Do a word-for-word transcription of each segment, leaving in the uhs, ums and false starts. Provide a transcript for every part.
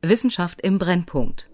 Wissenschaft im Brennpunkt.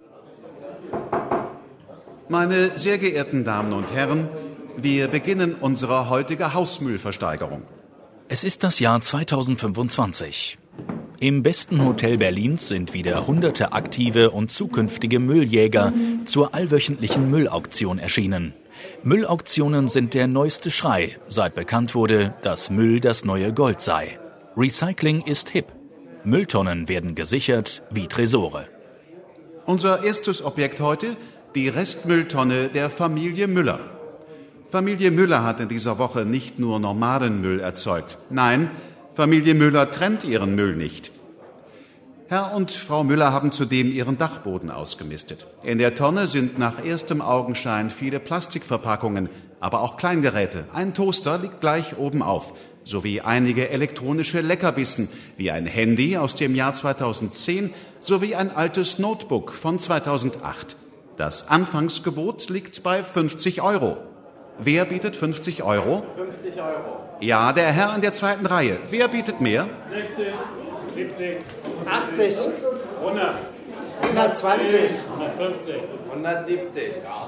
Meine sehr geehrten Damen und Herren, wir beginnen unsere heutige Hausmüllversteigerung. Es ist das Jahr zweitausendfünfundzwanzig. Im besten Hotel Berlins sind wieder hunderte aktive und zukünftige Mülljäger zur allwöchentlichen Müllauktion erschienen. Müllauktionen sind der neueste Schrei, seit bekannt wurde, dass Müll das neue Gold sei. Recycling ist hip. Mülltonnen werden gesichert wie Tresore. Unser erstes Objekt heute, die Restmülltonne der Familie Müller. Familie Müller hat in dieser Woche nicht nur normalen Müll erzeugt. Nein, Familie Müller trennt ihren Müll nicht. Herr und Frau Müller haben zudem ihren Dachboden ausgemistet. In der Tonne sind nach erstem Augenschein viele Plastikverpackungen, aber auch Kleingeräte. Ein Toaster liegt gleich oben auf, sowie einige elektronische Leckerbissen, wie ein Handy aus dem Jahr zweitausendzehn, sowie ein altes Notebook von zweitausendacht. Das Anfangsgebot liegt bei fünfzig Euro. Wer bietet fünfzig Euro? fünfzig Euro. Ja, der Herr in der zweiten Reihe. Wer bietet mehr? sechzig, siebzig, achtzig, hundert, hundertzwanzig, hundertfünfzig, hundertsiebzig.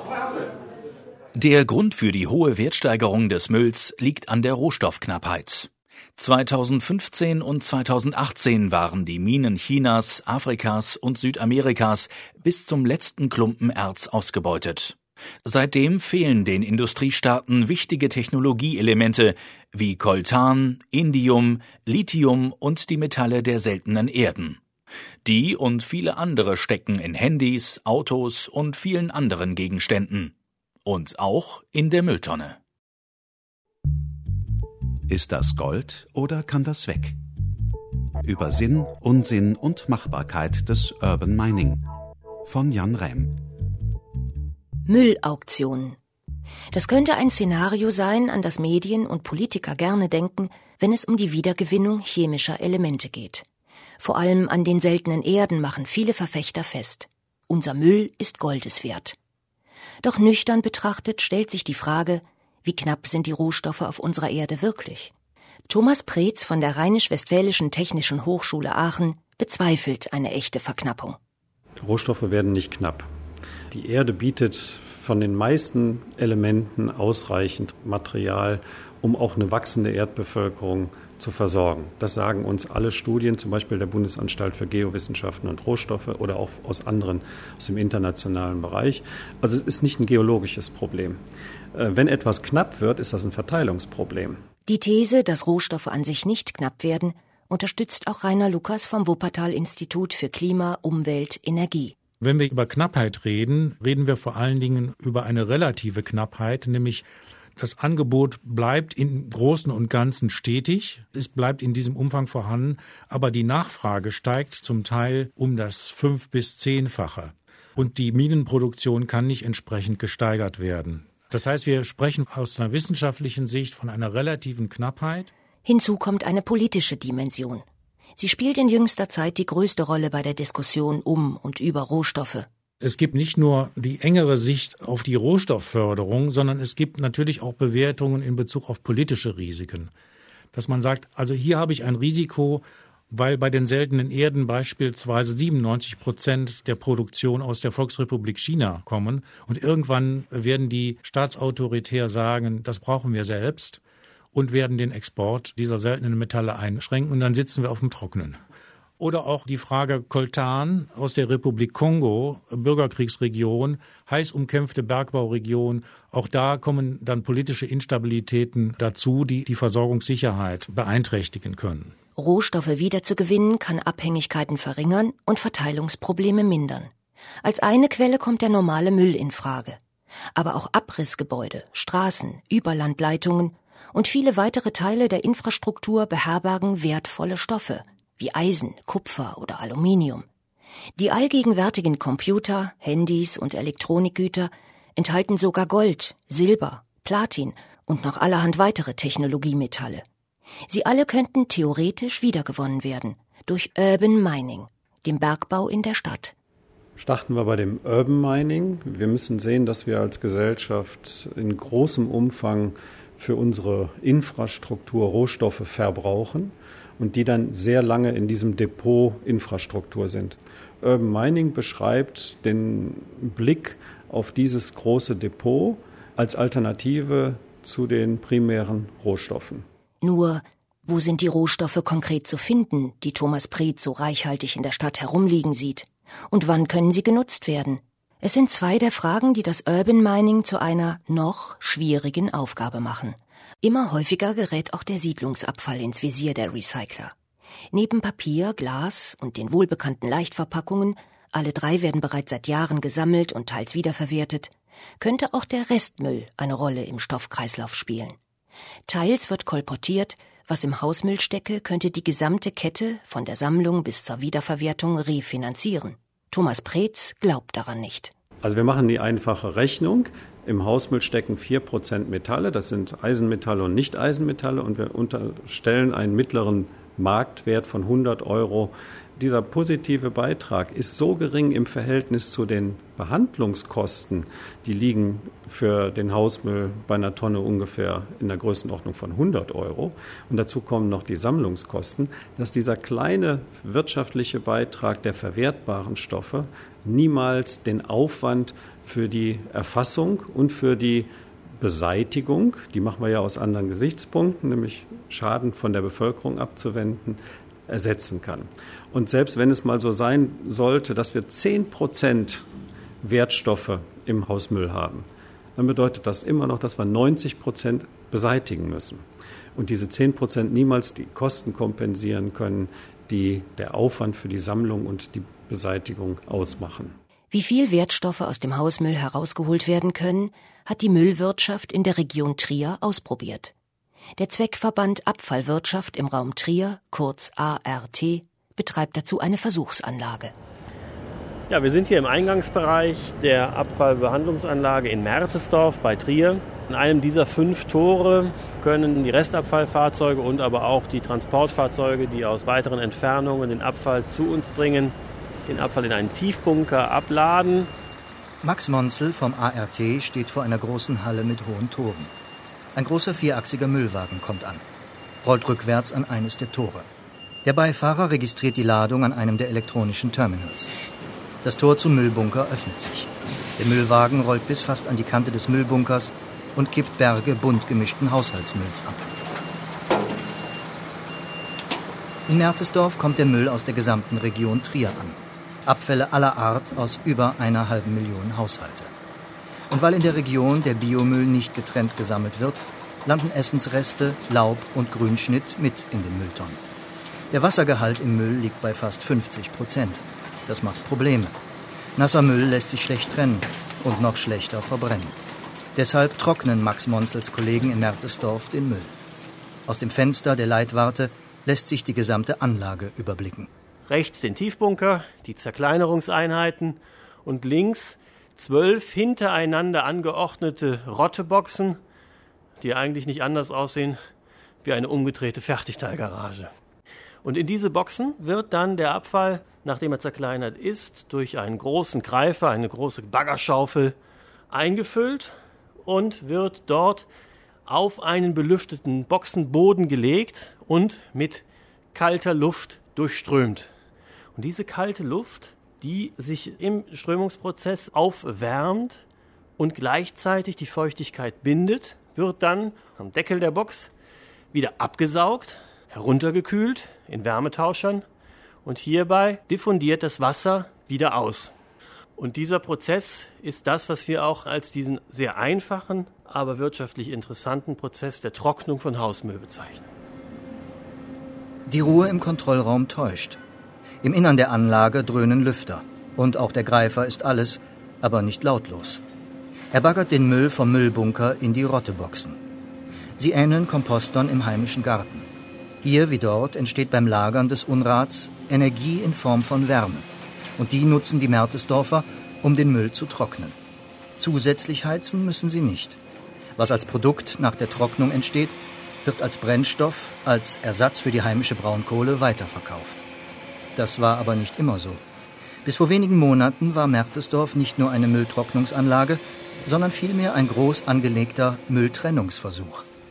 Der Grund für die hohe Wertsteigerung des Mülls liegt an der Rohstoffknappheit. zweitausendfünfzehn und zweitausendachtzehn waren die Minen Chinas, Afrikas und Südamerikas bis zum letzten Klumpen Erz ausgebeutet. Seitdem fehlen den Industriestaaten wichtige Technologieelemente wie Coltan, Indium, Lithium und die Metalle der seltenen Erden. Die und viele andere stecken in Handys, Autos und vielen anderen Gegenständen. Und auch in der Mülltonne. Ist das Gold oder kann das weg? Über Sinn, Unsinn und Machbarkeit des Urban Mining von Jan Rehm. Müllauktionen. Das könnte ein Szenario sein, an das Medien und Politiker gerne denken, wenn es um die Wiedergewinnung chemischer Elemente geht. Vor allem an den seltenen Erden machen viele Verfechter fest: Unser Müll ist Goldes wert. Doch nüchtern betrachtet stellt sich die Frage, wie knapp sind die Rohstoffe auf unserer Erde wirklich? Thomas Preetz von der Rheinisch-Westfälischen Technischen Hochschule Aachen bezweifelt eine echte Verknappung. Die Rohstoffe werden nicht knapp. Die Erde bietet von den meisten Elementen ausreichend Material, um auch eine wachsende Erdbevölkerung zu versorgen. Das sagen uns alle Studien, zum Beispiel der Bundesanstalt für Geowissenschaften und Rohstoffe oder auch aus anderen, aus dem internationalen Bereich. Also es ist nicht ein geologisches Problem. Wenn etwas knapp wird, ist das ein Verteilungsproblem. Die These, dass Rohstoffe an sich nicht knapp werden, unterstützt auch Rainer Lukas vom Wuppertal-Institut für Klima, Umwelt, Energie. Wenn wir über Knappheit reden, reden wir vor allen Dingen über eine relative Knappheit, nämlich das Angebot bleibt im Großen und Ganzen stetig, es bleibt in diesem Umfang vorhanden, aber die Nachfrage steigt zum Teil um das fünf- bis zehnfache. Und die Minenproduktion kann nicht entsprechend gesteigert werden. Das heißt, wir sprechen aus einer wissenschaftlichen Sicht von einer relativen Knappheit. Hinzu kommt eine politische Dimension. Sie spielt in jüngster Zeit die größte Rolle bei der Diskussion um und über Rohstoffe. Es gibt nicht nur die engere Sicht auf die Rohstoffförderung, sondern es gibt natürlich auch Bewertungen in Bezug auf politische Risiken. Dass man sagt, also hier habe ich ein Risiko, weil bei den seltenen Erden beispielsweise siebenundneunzig Prozent der Produktion aus der Volksrepublik China kommen. Und irgendwann werden die staatsautoritär sagen, das brauchen wir selbst, und werden den Export dieser seltenen Metalle einschränken, und dann sitzen wir auf dem Trockenen. Oder auch die Frage Coltan aus der Republik Kongo, Bürgerkriegsregion, heiß umkämpfte Bergbauregion. Auch da kommen dann politische Instabilitäten dazu, die die Versorgungssicherheit beeinträchtigen können. Rohstoffe wiederzugewinnen kann Abhängigkeiten verringern und Verteilungsprobleme mindern. Als eine Quelle kommt der normale Müll in Frage. Aber auch Abrissgebäude, Straßen, Überlandleitungen und viele weitere Teile der Infrastruktur beherbergen wertvolle Stoffe, wie Eisen, Kupfer oder Aluminium. Die allgegenwärtigen Computer, Handys und Elektronikgüter enthalten sogar Gold, Silber, Platin und noch allerhand weitere Technologiemetalle. Sie alle könnten theoretisch wiedergewonnen werden durch Urban Mining, dem Bergbau in der Stadt. Starten wir bei dem Urban Mining. Wir müssen sehen, dass wir als Gesellschaft in großem Umfang für unsere Infrastruktur Rohstoffe verbrauchen. und die dann sehr lange in diesem Depot Infrastruktur sind. Urban Mining beschreibt den Blick auf dieses große Depot als Alternative zu den primären Rohstoffen. Nur, wo sind die Rohstoffe konkret zu finden, die Thomas Preetz so reichhaltig in der Stadt herumliegen sieht? Und wann können sie genutzt werden? Es sind zwei der Fragen, die das Urban Mining zu einer noch schwierigen Aufgabe machen. Immer häufiger gerät auch der Siedlungsabfall ins Visier der Recycler. Neben Papier, Glas und den wohlbekannten Leichtverpackungen, alle drei werden bereits seit Jahren gesammelt und teils wiederverwertet, könnte auch der Restmüll eine Rolle im Stoffkreislauf spielen. Teils wird kolportiert, was im Hausmüll stecke, könnte die gesamte Kette von der Sammlung bis zur Wiederverwertung refinanzieren. Thomas Preetz glaubt daran nicht. Also wir machen die einfache Rechnung. Im Hausmüll stecken vier Prozent Metalle, das sind Eisenmetalle und Nicht-Eisenmetalle, und wir unterstellen einen mittleren Marktwert von hundert Euro. Dieser positive Beitrag ist so gering im Verhältnis zu den Behandlungskosten, die liegen für den Hausmüll bei einer Tonne ungefähr in der Größenordnung von hundert Euro. Und dazu kommen noch die Sammlungskosten, dass dieser kleine wirtschaftliche Beitrag der verwertbaren Stoffe niemals den Aufwand für die Erfassung und für die Beseitigung, die machen wir ja aus anderen Gesichtspunkten, nämlich Schaden von der Bevölkerung abzuwenden, ersetzen kann. Und selbst wenn es mal so sein sollte, dass wir zehn Prozent Wertstoffe im Hausmüll haben, dann bedeutet das immer noch, dass wir neunzig Prozent beseitigen müssen. Und diese zehn Prozent niemals die Kosten kompensieren können, die der Aufwand für die Sammlung und die Beseitigung ausmachen. Wie viel Wertstoffe aus dem Hausmüll herausgeholt werden können, hat die Müllwirtschaft in der Region Trier ausprobiert. Der Zweckverband Abfallwirtschaft im Raum Trier, kurz A R T, betreibt dazu eine Versuchsanlage. Ja, wir sind hier im Eingangsbereich der Abfallbehandlungsanlage in Mertesdorf bei Trier. In einem dieser fünf Tore können die Restabfallfahrzeuge und aber auch die Transportfahrzeuge, die aus weiteren Entfernungen den Abfall zu uns bringen, den Abfall in einen Tiefbunker abladen. Max Monzel vom A R T steht vor einer großen Halle mit hohen Toren. Ein großer vierachsiger Müllwagen kommt an, rollt rückwärts an eines der Tore. Der Beifahrer registriert die Ladung an einem der elektronischen Terminals. Das Tor zum Müllbunker öffnet sich. Der Müllwagen rollt bis fast an die Kante des Müllbunkers und kippt Berge bunt gemischten Haushaltsmülls ab. In Mertesdorf kommt der Müll aus der gesamten Region Trier an. Abfälle aller Art aus über einer halben Million Haushalte. Und weil in der Region der Biomüll nicht getrennt gesammelt wird, landen Essensreste, Laub und Grünschnitt mit in den Mülltonnen. Der Wassergehalt im Müll liegt bei fast fünfzig Prozent. Das macht Probleme. Nasser Müll lässt sich schlecht trennen und noch schlechter verbrennen. Deshalb trocknen Max Monzels Kollegen in Mertesdorf den Müll. Aus dem Fenster der Leitwarte lässt sich die gesamte Anlage überblicken. Rechts den Tiefbunker, die Zerkleinerungseinheiten und links zwölf hintereinander angeordnete Rotteboxen, die eigentlich nicht anders aussehen wie eine umgedrehte Fertigteilgarage. Und in diese Boxen wird dann der Abfall, nachdem er zerkleinert ist, durch einen großen Greifer, eine große Baggerschaufel eingefüllt und wird dort auf einen belüfteten Boxenboden gelegt und mit kalter Luft durchströmt. Und diese kalte Luft, die sich im Strömungsprozess aufwärmt und gleichzeitig die Feuchtigkeit bindet, wird dann am Deckel der Box wieder abgesaugt, heruntergekühlt in Wärmetauschern und hierbei diffundiert das Wasser wieder aus. Und dieser Prozess ist das, was wir auch als diesen sehr einfachen, aber wirtschaftlich interessanten Prozess der Trocknung von Hausmüll bezeichnen. Die Ruhe im Kontrollraum täuscht. Im Innern der Anlage dröhnen Lüfter. Und auch der Greifer ist alles, aber nicht lautlos. Er baggert den Müll vom Müllbunker in die Rotteboxen. Sie ähneln Kompostern im heimischen Garten. Hier wie dort entsteht beim Lagern des Unrats Energie in Form von Wärme. Und die nutzen die Mertesdorfer, um den Müll zu trocknen. Zusätzlich heizen müssen sie nicht. Was als Produkt nach der Trocknung entsteht, wird als Brennstoff, als Ersatz für die heimische Braunkohle weiterverkauft. Das war aber nicht immer so. Bis vor wenigen Monaten war Mertesdorf nicht nur eine Mülltrocknungsanlage, sondern vielmehr ein groß angelegter Mülltrennungsversuch.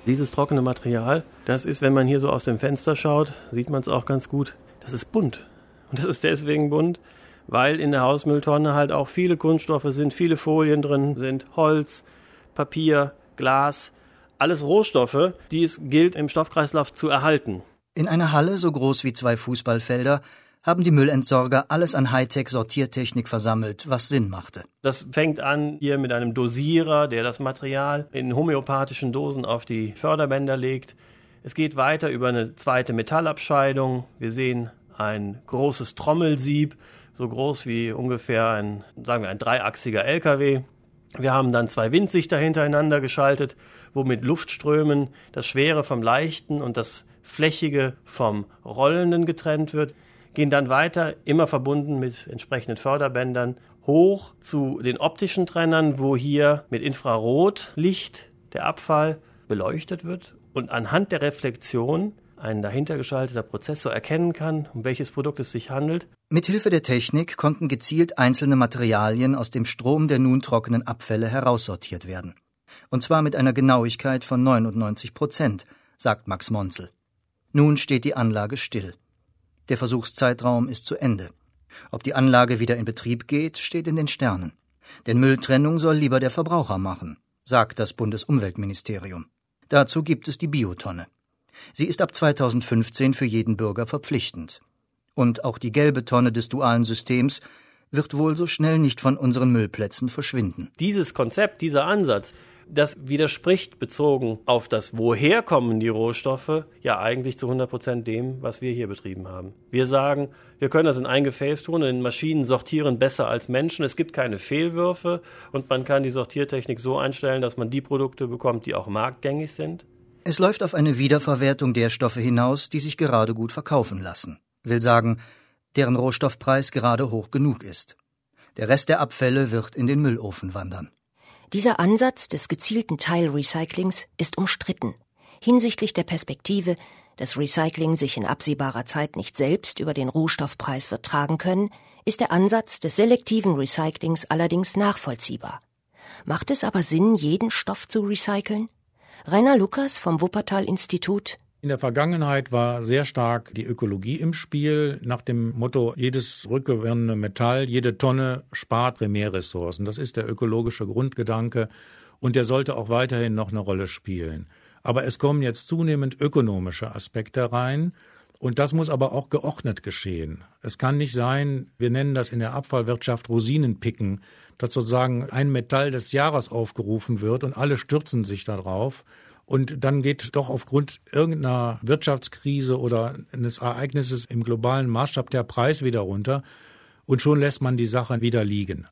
Dieses trockene Material, das ist, wenn man hier so aus dem Fenster schaut, sieht man es auch ganz gut, das ist bunt. Und das ist deswegen bunt, weil in der Hausmülltonne halt auch viele Kunststoffe sind, viele Folien drin sind, Holz, Papier, Glas, alles Rohstoffe, die es gilt im Stoffkreislauf zu erhalten. In einer Halle so groß wie zwei Fußballfelder haben die Müllentsorger alles an Hightech-Sortiertechnik versammelt, was Sinn machte. Das fängt an hier mit einem Dosierer, der das Material in homöopathischen Dosen auf die Förderbänder legt. Es geht weiter über eine zweite Metallabscheidung. Wir sehen ein großes Trommelsieb, so groß wie ungefähr ein, sagen wir, ein dreiachsiger L K W. Wir haben dann zwei Windsichter hintereinander geschaltet, wo mit Luftströmen das Schwere vom Leichten und das Flächige vom Rollenden getrennt wird. Gehen dann weiter, immer verbunden mit entsprechenden Förderbändern, hoch zu den optischen Trennern, wo hier mit Infrarotlicht der Abfall beleuchtet wird und anhand der Reflexion ein dahinter geschalteter Prozessor erkennen kann, um welches Produkt es sich handelt. Mithilfe der Technik konnten gezielt einzelne Materialien aus dem Strom der nun trockenen Abfälle heraussortiert werden. Und zwar mit einer Genauigkeit von neunundneunzig Prozent, sagt Max Monzel. Nun steht die Anlage still. Der Versuchszeitraum ist zu Ende. Ob die Anlage wieder in Betrieb geht, steht in den Sternen. Denn Mülltrennung soll lieber der Verbraucher machen, sagt das Bundesumweltministerium. Dazu gibt es die Biotonne. Sie ist ab zweitausendfünfzehn für jeden Bürger verpflichtend. Und auch die gelbe Tonne des dualen Systems wird wohl so schnell nicht von unseren Müllplätzen verschwinden. Dieses Konzept, dieser Ansatz, das widerspricht bezogen auf das, woher kommen die Rohstoffe, ja eigentlich zu hundert Prozent dem, was wir hier betrieben haben. Wir sagen, wir können das in ein Gefäß tun, denn Maschinen sortieren besser als Menschen. Es gibt keine Fehlwürfe und man kann die Sortiertechnik so einstellen, dass man die Produkte bekommt, die auch marktgängig sind. Es läuft auf eine Wiederverwertung der Stoffe hinaus, die sich gerade gut verkaufen lassen. Will sagen, deren Rohstoffpreis gerade hoch genug ist. Der Rest der Abfälle wird in den Müllofen wandern. Dieser Ansatz des gezielten Teilrecyclings ist umstritten. Hinsichtlich der Perspektive, dass Recycling sich in absehbarer Zeit nicht selbst über den Rohstoffpreis wird tragen können, ist der Ansatz des selektiven Recyclings allerdings nachvollziehbar. Macht es aber Sinn, jeden Stoff zu recyceln? Rainer Lukas vom Wuppertal-Institut. In der Vergangenheit war sehr stark die Ökologie im Spiel, nach dem Motto, jedes rückgewonnene Metall, jede Tonne spart Primärressourcen. Das ist der ökologische Grundgedanke und der sollte auch weiterhin noch eine Rolle spielen. Aber es kommen jetzt zunehmend ökonomische Aspekte rein und das muss aber auch geordnet geschehen. Es kann nicht sein, wir nennen das in der Abfallwirtschaft Rosinenpicken, dass sozusagen ein Metall des Jahres aufgerufen wird und alle stürzen sich darauf. Und dann geht doch aufgrund irgendeiner Wirtschaftskrise oder eines Ereignisses im globalen Maßstab der Preis wieder runter und schon lässt man die Sache wieder liegen.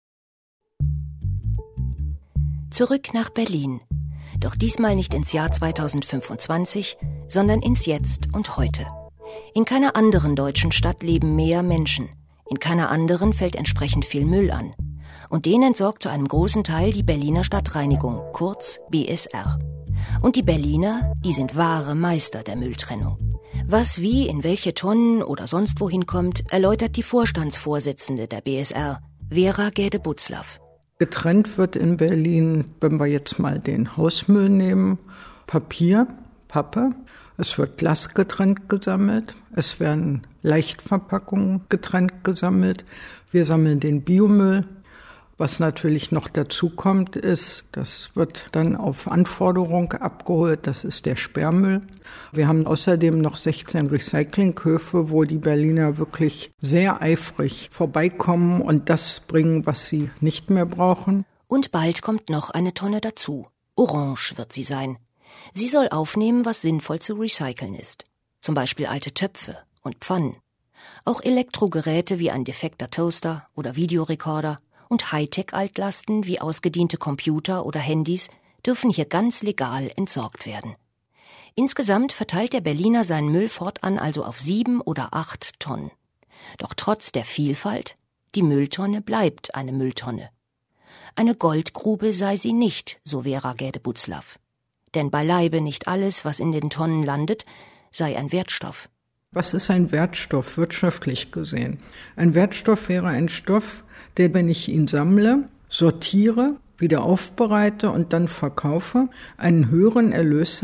Zurück nach Berlin. Doch diesmal nicht ins Jahr zweitausendfünfundzwanzig, sondern ins Jetzt und Heute. In keiner anderen deutschen Stadt leben mehr Menschen. In keiner anderen fällt entsprechend viel Müll an. Und den entsorgt zu einem großen Teil die Berliner Stadtreinigung, kurz B S R. Und die Berliner, die sind wahre Meister der Mülltrennung. Was wie in welche Tonnen oder sonst wohin kommt, erläutert die Vorstandsvorsitzende der B S R, Vera Gäde-Butzlaff. Getrennt wird in Berlin, wenn wir jetzt mal den Hausmüll nehmen, Papier, Pappe. Es wird Glas getrennt gesammelt. Es werden Leichtverpackungen getrennt gesammelt. Wir sammeln den Biomüll. Was natürlich noch dazu kommt, ist, das wird dann auf Anforderung abgeholt, das ist der Sperrmüll. Wir haben außerdem noch sechzehn Recyclinghöfe, wo die Berliner wirklich sehr eifrig vorbeikommen und das bringen, was sie nicht mehr brauchen. Und bald kommt noch eine Tonne dazu. Orange wird sie sein. Sie soll aufnehmen, was sinnvoll zu recyceln ist. Zum Beispiel alte Töpfe und Pfannen. Auch Elektrogeräte wie ein defekter Toaster oder Videorekorder und Hightech-Altlasten wie ausgediente Computer oder Handys dürfen hier ganz legal entsorgt werden. Insgesamt verteilt der Berliner seinen Müll fortan also auf sieben oder acht Tonnen. Doch trotz der Vielfalt, die Mülltonne bleibt eine Mülltonne. Eine Goldgrube sei sie nicht, so Vera Gäde-Butzlaff. Denn beileibe nicht alles, was in den Tonnen landet, sei ein Wertstoff. Was ist ein Wertstoff wirtschaftlich gesehen? Ein Wertstoff wäre ein Stoff, der, wenn ich ihn sammle, sortiere, wieder aufbereite und dann verkaufe, einen höheren Erlös hat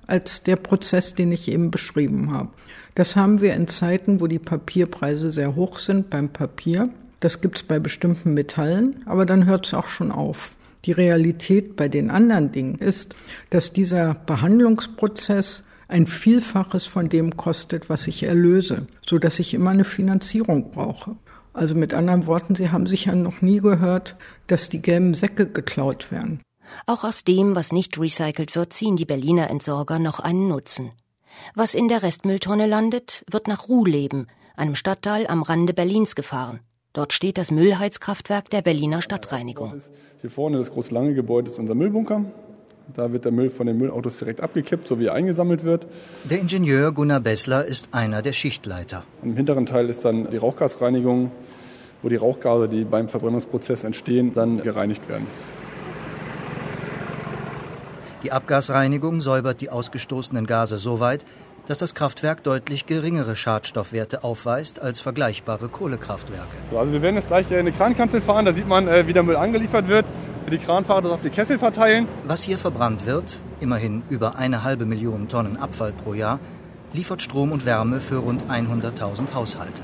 als der Prozess, den ich eben beschrieben habe. Das haben wir in Zeiten, wo die Papierpreise sehr hoch sind beim Papier. Das gibt es bei bestimmten Metallen, aber dann hört es auch schon auf. Die Realität bei den anderen Dingen ist, dass dieser Behandlungsprozess ein Vielfaches von dem kostet, was ich erlöse, sodass ich immer eine Finanzierung brauche. Also mit anderen Worten, Sie haben sicher noch nie gehört, dass die gelben Säcke geklaut werden. Auch aus dem, was nicht recycelt wird, ziehen die Berliner Entsorger noch einen Nutzen. Was in der Restmülltonne landet, wird nach Ruhleben, einem Stadtteil am Rande Berlins, gefahren. Dort steht das Müllheizkraftwerk der Berliner Stadtreinigung. Hier vorne, das große lange Gebäude, ist unser Müllbunker. Da wird der Müll von den Müllautos direkt abgekippt, so wie er eingesammelt wird. Der Ingenieur Gunnar Bessler ist einer der Schichtleiter. Und im hinteren Teil ist dann die Rauchgasreinigung, wo die Rauchgase, die beim Verbrennungsprozess entstehen, dann gereinigt werden. Die Abgasreinigung säubert die ausgestoßenen Gase so weit, dass das Kraftwerk deutlich geringere Schadstoffwerte aufweist als vergleichbare Kohlekraftwerke. So, also wir werden jetzt gleich in eine Krankanzel fahren, da sieht man, wie der Müll angeliefert wird. Die Kranfahrer das auf die Kessel verteilen. Was hier verbrannt wird, immerhin über eine halbe Million Tonnen Abfall pro Jahr, liefert Strom und Wärme für rund hunderttausend Haushalte.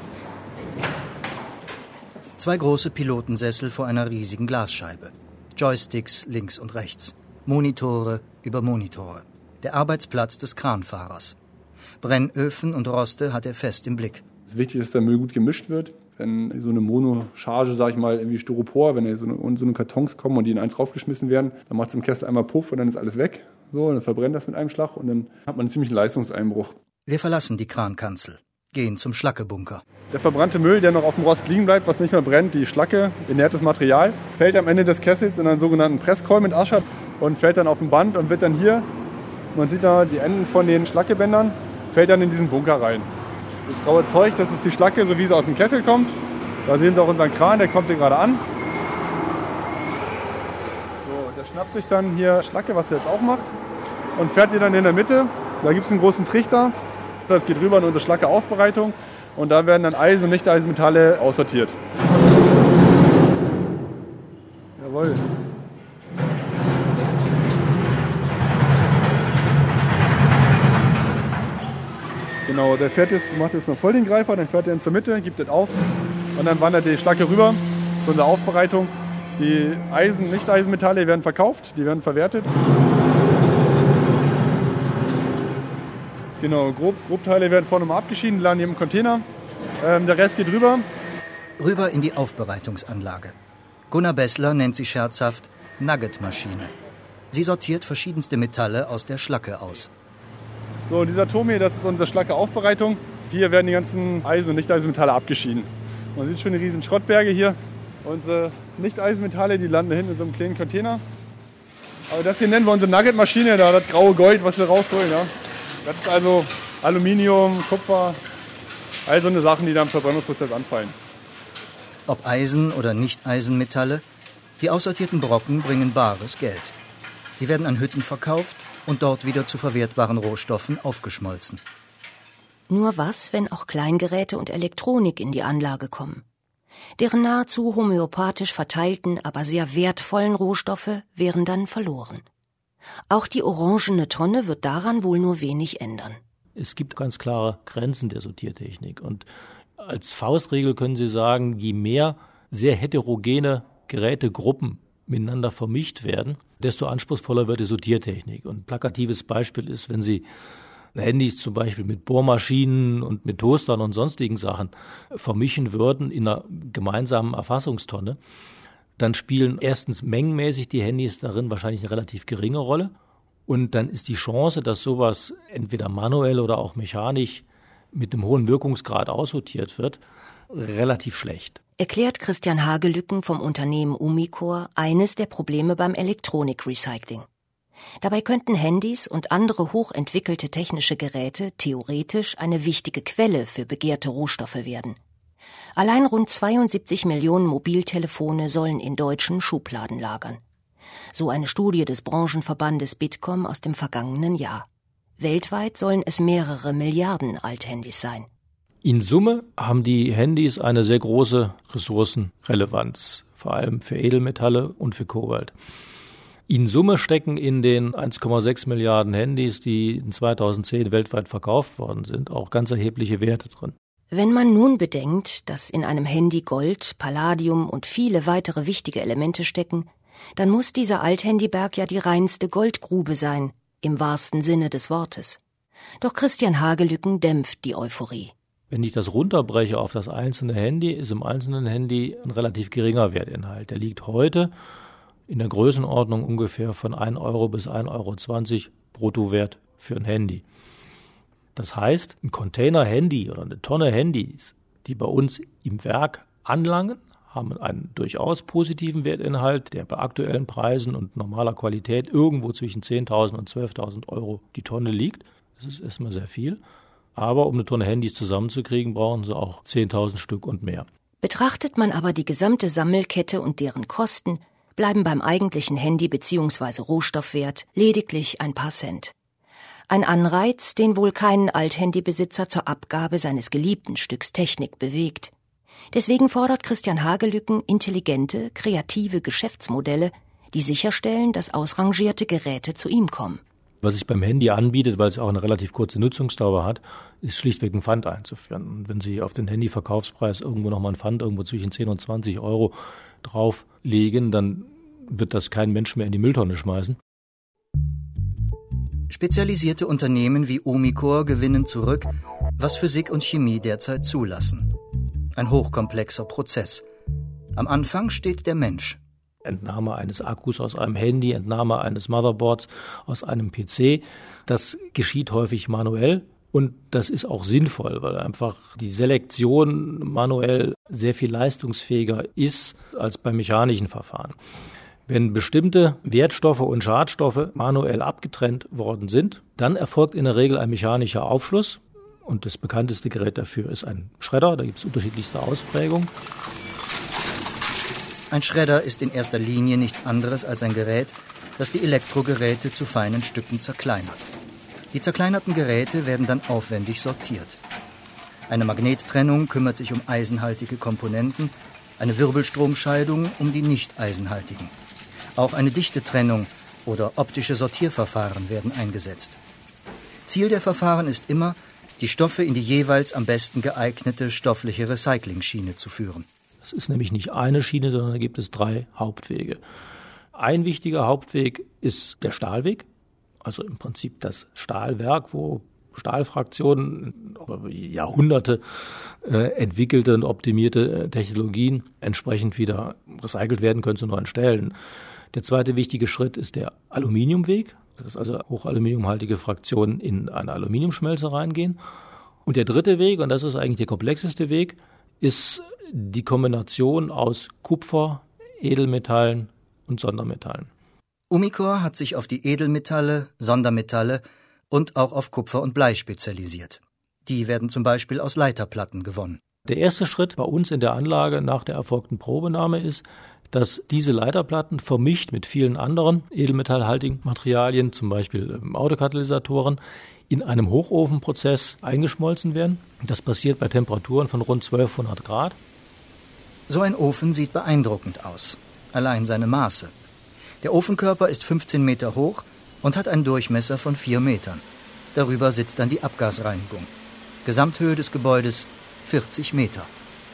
Zwei große Pilotensessel vor einer riesigen Glasscheibe. Joysticks links und rechts. Monitore über Monitore. Der Arbeitsplatz des Kranfahrers. Brennöfen und Roste hat er fest im Blick. Es ist wichtig, dass der Müll gut gemischt wird. Wenn so eine Monocharge, sag ich mal, wie Styropor, wenn so eine, so eine Kartons kommen und die in eins raufgeschmissen werden, dann macht es im Kessel einmal Puff und dann ist alles weg. So, dann verbrennt das mit einem Schlag und dann hat man einen ziemlichen Leistungseinbruch. Wir verlassen die Krankanzel, gehen zum Schlackebunker. Der verbrannte Müll, der noch auf dem Rost liegen bleibt, was nicht mehr brennt, die Schlacke, inertes Material, fällt am Ende des Kessels in einen sogenannten Presskolben mit Asche und fällt dann auf ein Band und wird dann hier, man sieht da die Enden von den Schlackebändern, fällt dann in diesen Bunker rein. Das graue Zeug, das ist die Schlacke, so wie sie aus dem Kessel kommt. Da sehen Sie auch unseren Kran, der kommt hier gerade an. So, der schnappt sich dann hier Schlacke, was er jetzt auch macht, und fährt die dann in der Mitte. Da gibt es einen großen Trichter. Das geht rüber in unsere Schlackeaufbereitung und da werden dann Eisen- und Nicht-Eisenmetalle aussortiert. Jawohl. Genau, der fährt jetzt, macht jetzt noch voll den Greifer, dann fährt er ihn zur Mitte, gibt es auf und dann wandert die Schlacke rüber zu unserer Aufbereitung. Die Eisen-, Nicht-Eisenmetalle werden verkauft, die werden verwertet. Genau, Grob, Grobteile werden vorne mal abgeschieden, landen hier im Container. Ähm, der Rest geht rüber. Rüber in die Aufbereitungsanlage. Gunnar Bessler nennt sie scherzhaft Nugget-Maschine. Sie sortiert verschiedenste Metalle aus der Schlacke aus. So, dieser Tomi, das ist unsere Schlacke-Aufbereitung. Hier werden die ganzen Eisen- und Nicht-Eisenmetalle abgeschieden. Man sieht schon die riesen Schrottberge hier. Unsere Nicht-Eisenmetalle, die landen hinten in so einem kleinen Container. Aber das hier nennen wir unsere Nugget-Maschine, da das graue Gold, was wir rausholen. Ja. Das ist also Aluminium, Kupfer, all so eine Sachen, die da im Verbrennungsprozess anfallen. Ob Eisen- oder Nicht-Eisenmetalle, die aussortierten Brocken bringen bares Geld. Sie werden an Hütten verkauft und dort wieder zu verwertbaren Rohstoffen aufgeschmolzen. Nur was, wenn auch Kleingeräte und Elektronik in die Anlage kommen? Deren nahezu homöopathisch verteilten, aber sehr wertvollen Rohstoffe wären dann verloren. Auch die orangene Tonne wird daran wohl nur wenig ändern. Es gibt ganz klare Grenzen der Sortiertechnik. Und als Faustregel können Sie sagen, je mehr sehr heterogene Gerätegruppen miteinander vermischt werden, desto anspruchsvoller wird die Sortiertechnik. Und ein plakatives Beispiel ist, wenn Sie Handys zum Beispiel mit Bohrmaschinen und mit Toastern und sonstigen Sachen vermischen würden in einer gemeinsamen Erfassungstonne, dann spielen erstens mengenmäßig die Handys darin wahrscheinlich eine relativ geringe Rolle. Und dann ist die Chance, dass sowas entweder manuell oder auch mechanisch mit einem hohen Wirkungsgrad aussortiert wird, relativ schlecht. Erklärt Christian Hagelücken vom Unternehmen Umicore eines der Probleme beim Elektronikrecycling. Dabei könnten Handys und andere hochentwickelte technische Geräte theoretisch eine wichtige Quelle für begehrte Rohstoffe werden. Allein rund zweiundsiebzig Millionen Mobiltelefone sollen in deutschen Schubladen lagern. So eine Studie des Branchenverbandes Bitkom aus dem vergangenen Jahr. Weltweit sollen es mehrere Milliarden Althandys sein. In Summe haben die Handys eine sehr große Ressourcenrelevanz, vor allem für Edelmetalle und für Kobalt. In Summe stecken in den eins Komma sechs Milliarden Handys, die in zweitausendzehn weltweit verkauft worden sind, auch ganz erhebliche Werte drin. Wenn man nun bedenkt, dass in einem Handy Gold, Palladium und viele weitere wichtige Elemente stecken, dann muss dieser Althandyberg ja die reinste Goldgrube sein, im wahrsten Sinne des Wortes. Doch Christian Hagelücken dämpft die Euphorie. Wenn ich das runterbreche auf das einzelne Handy, ist im einzelnen Handy ein relativ geringer Wertinhalt. Der liegt heute in der Größenordnung ungefähr von ein Euro bis ein Euro zwanzig Bruttowert für ein Handy. Das heißt, ein Container-Handy oder eine Tonne Handys, die bei uns im Werk anlangen, haben einen durchaus positiven Wertinhalt, der bei aktuellen Preisen und normaler Qualität irgendwo zwischen zehntausend und zwölftausend Euro die Tonne liegt. Das ist erstmal sehr viel. Aber um eine Tonne Handys zusammenzukriegen, brauchen sie auch zehntausend Stück und mehr. Betrachtet man aber die gesamte Sammelkette und deren Kosten, bleiben beim eigentlichen Handy bzw. Rohstoffwert lediglich ein paar Cent. Ein Anreiz, den wohl keinen Althandybesitzer zur Abgabe seines geliebten Stücks Technik bewegt. Deswegen fordert Christian Hagelücken intelligente, kreative Geschäftsmodelle, die sicherstellen, dass ausrangierte Geräte zu ihm kommen. Was sich beim Handy anbietet, weil es auch eine relativ kurze Nutzungsdauer hat, ist schlichtweg ein Pfand einzuführen. Und wenn Sie auf den Handyverkaufspreis irgendwo nochmal ein Pfand irgendwo zwischen zehn und zwanzig Euro drauflegen, dann wird das kein Mensch mehr in die Mülltonne schmeißen. Spezialisierte Unternehmen wie Umicore gewinnen zurück, was Physik und Chemie derzeit zulassen. Ein hochkomplexer Prozess. Am Anfang steht der Mensch. Entnahme eines Akkus aus einem Handy, Entnahme eines Motherboards aus einem P C. Das geschieht häufig manuell und das ist auch sinnvoll, weil einfach die Selektion manuell sehr viel leistungsfähiger ist als bei mechanischen Verfahren. Wenn bestimmte Wertstoffe und Schadstoffe manuell abgetrennt worden sind, dann erfolgt in der Regel ein mechanischer Aufschluss. Und das bekannteste Gerät dafür ist ein Schredder, da gibt es unterschiedlichste Ausprägungen. Ein Schredder ist in erster Linie nichts anderes als ein Gerät, das die Elektrogeräte zu feinen Stücken zerkleinert. Die zerkleinerten Geräte werden dann aufwendig sortiert. Eine Magnettrennung kümmert sich um eisenhaltige Komponenten, eine Wirbelstromscheidung um die nicht eisenhaltigen. Auch eine Dichtetrennung oder optische Sortierverfahren werden eingesetzt. Ziel der Verfahren ist immer, die Stoffe in die jeweils am besten geeignete stoffliche Recyclingschiene zu führen. Das ist nämlich nicht eine Schiene, sondern da gibt es drei Hauptwege. Ein wichtiger Hauptweg ist der Stahlweg, also im Prinzip das Stahlwerk, wo Stahlfraktionen über Jahrhunderte äh, entwickelte und optimierte Technologien entsprechend wieder recycelt werden können zu neuen Stellen. Der zweite wichtige Schritt ist der Aluminiumweg, dass also hochaluminiumhaltige Fraktionen in eine Aluminiumschmelze reingehen. Und der dritte Weg, und das ist eigentlich der komplexeste Weg, ist die Kombination aus Kupfer, Edelmetallen und Sondermetallen. Umicore hat sich auf die Edelmetalle, Sondermetalle und auch auf Kupfer und Blei spezialisiert. Die werden zum Beispiel aus Leiterplatten gewonnen. Der erste Schritt bei uns in der Anlage nach der erfolgten Probenahme ist, dass diese Leiterplatten vermischt mit vielen anderen edelmetallhaltigen Materialien, zum Beispiel Autokatalysatoren, in einem Hochofenprozess eingeschmolzen werden. Das passiert bei Temperaturen von rund zwölfhundert Grad. So ein Ofen sieht beeindruckend aus. Allein seine Maße. Der Ofenkörper ist fünfzehn Meter hoch und hat einen Durchmesser von vier Metern. Darüber sitzt dann die Abgasreinigung. Gesamthöhe des Gebäudes vierzig Meter.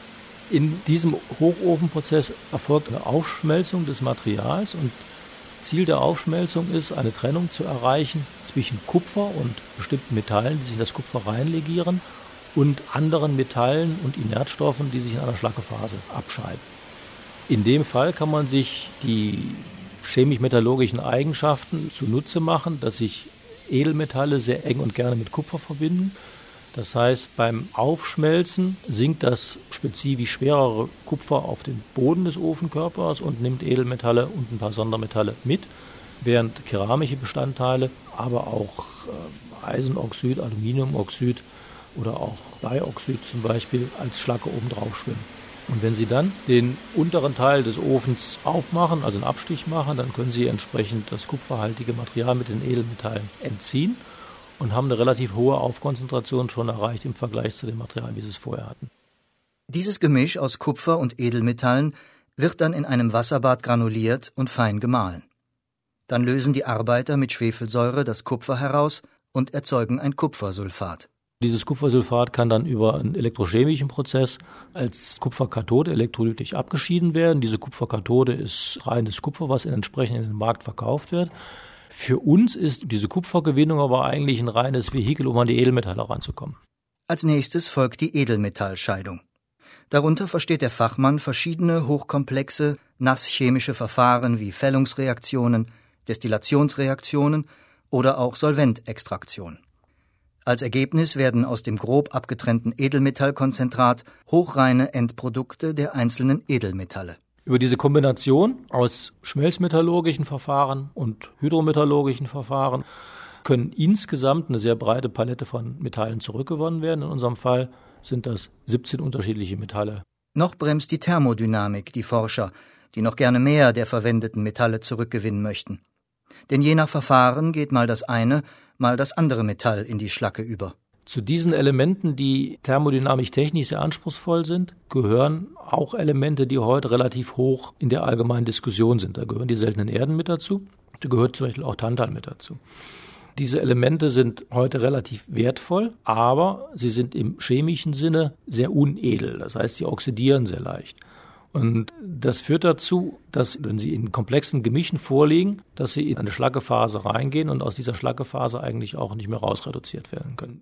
In diesem Hochofenprozess erfolgt eine Aufschmelzung des Materials und Ziel der Aufschmelzung ist, eine Trennung zu erreichen zwischen Kupfer und bestimmten Metallen, die sich in das Kupfer reinlegieren, und anderen Metallen und Inertstoffen, die sich in einer Schlackephase abscheiden. In dem Fall kann man sich die chemisch-metallurgischen Eigenschaften zunutze machen, dass sich Edelmetalle sehr eng und gerne mit Kupfer verbinden. Das heißt, beim Aufschmelzen sinkt das spezifisch schwerere Kupfer auf den Boden des Ofenkörpers und nimmt Edelmetalle und ein paar Sondermetalle mit, während keramische Bestandteile, aber auch äh, Eisenoxid, Aluminiumoxid oder auch Bleioxid zum Beispiel als Schlacke oben drauf schwimmen. Und wenn Sie dann den unteren Teil des Ofens aufmachen, also einen Abstich machen, dann können Sie entsprechend das kupferhaltige Material mit den Edelmetallen entziehen und haben eine relativ hohe Aufkonzentration schon erreicht im Vergleich zu dem Material, wie Sie es vorher hatten. Dieses Gemisch aus Kupfer und Edelmetallen wird dann in einem Wasserbad granuliert und fein gemahlen. Dann lösen die Arbeiter mit Schwefelsäure das Kupfer heraus und erzeugen ein Kupfersulfat. Dieses Kupfersulfat kann dann über einen elektrochemischen Prozess als Kupferkathode elektrolytisch abgeschieden werden. Diese Kupferkathode ist reines Kupfer, was entsprechend in den Markt verkauft wird. Für uns ist diese Kupfergewinnung aber eigentlich ein reines Vehikel, um an die Edelmetalle ranzukommen. Als nächstes folgt die Edelmetallscheidung. Darunter versteht der Fachmann verschiedene hochkomplexe, nasschemische Verfahren wie Fällungsreaktionen, Destillationsreaktionen oder auch Solventextraktion. Als Ergebnis werden aus dem grob abgetrennten Edelmetallkonzentrat hochreine Endprodukte der einzelnen Edelmetalle. Über diese Kombination aus schmelzmetallurgischen Verfahren und hydrometallurgischen Verfahren können insgesamt eine sehr breite Palette von Metallen zurückgewonnen werden. In unserem Fall sind das siebzehn unterschiedliche Metalle. Noch bremst die Thermodynamik die Forscher, die noch gerne mehr der verwendeten Metalle zurückgewinnen möchten. Denn je nach Verfahren geht mal das eine, mal das andere Metall in die Schlacke über. Zu diesen Elementen, die thermodynamisch technisch sehr anspruchsvoll sind, gehören auch Elemente, die heute relativ hoch in der allgemeinen Diskussion sind. Da gehören die seltenen Erden mit dazu, da gehört zum Beispiel auch Tantal mit dazu. Diese Elemente sind heute relativ wertvoll, aber sie sind im chemischen Sinne sehr unedel. Das heißt, sie oxidieren sehr leicht. Und das führt dazu, dass, wenn sie in komplexen Gemischen vorliegen, dass sie in eine Schlackephase reingehen und aus dieser Schlackephase eigentlich auch nicht mehr rausreduziert werden können.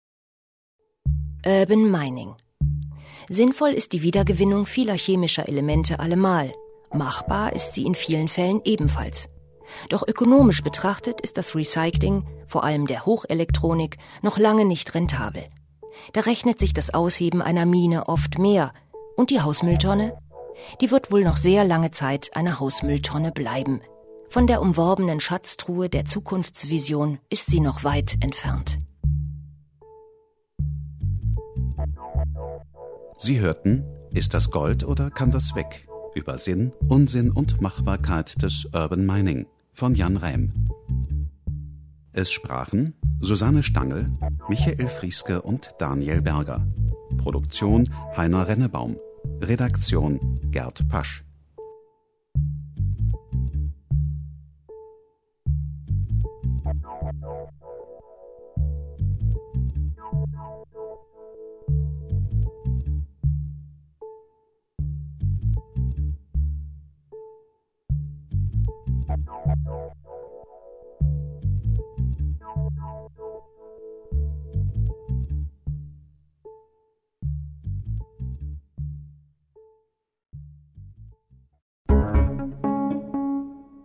Urban Mining. Sinnvoll ist die Wiedergewinnung vieler chemischer Elemente allemal. Machbar ist sie in vielen Fällen ebenfalls. Doch ökonomisch betrachtet ist das Recycling, vor allem der Hochelektronik, noch lange nicht rentabel. Da rechnet sich das Ausheben einer Mine oft mehr. Und die Hausmülltonne? Die wird wohl noch sehr lange Zeit eine Hausmülltonne bleiben. Von der umworbenen Schatztruhe der Zukunftsvision ist sie noch weit entfernt. Sie hörten Ist das Gold oder kann das weg? Über Sinn, Unsinn und Machbarkeit des Urban Mining von Jan Reim. Es sprachen Susanne Stangl, Michael Frieske und Daniel Berger. Produktion Heiner Rennebaum. Redaktion Gerd Pasch.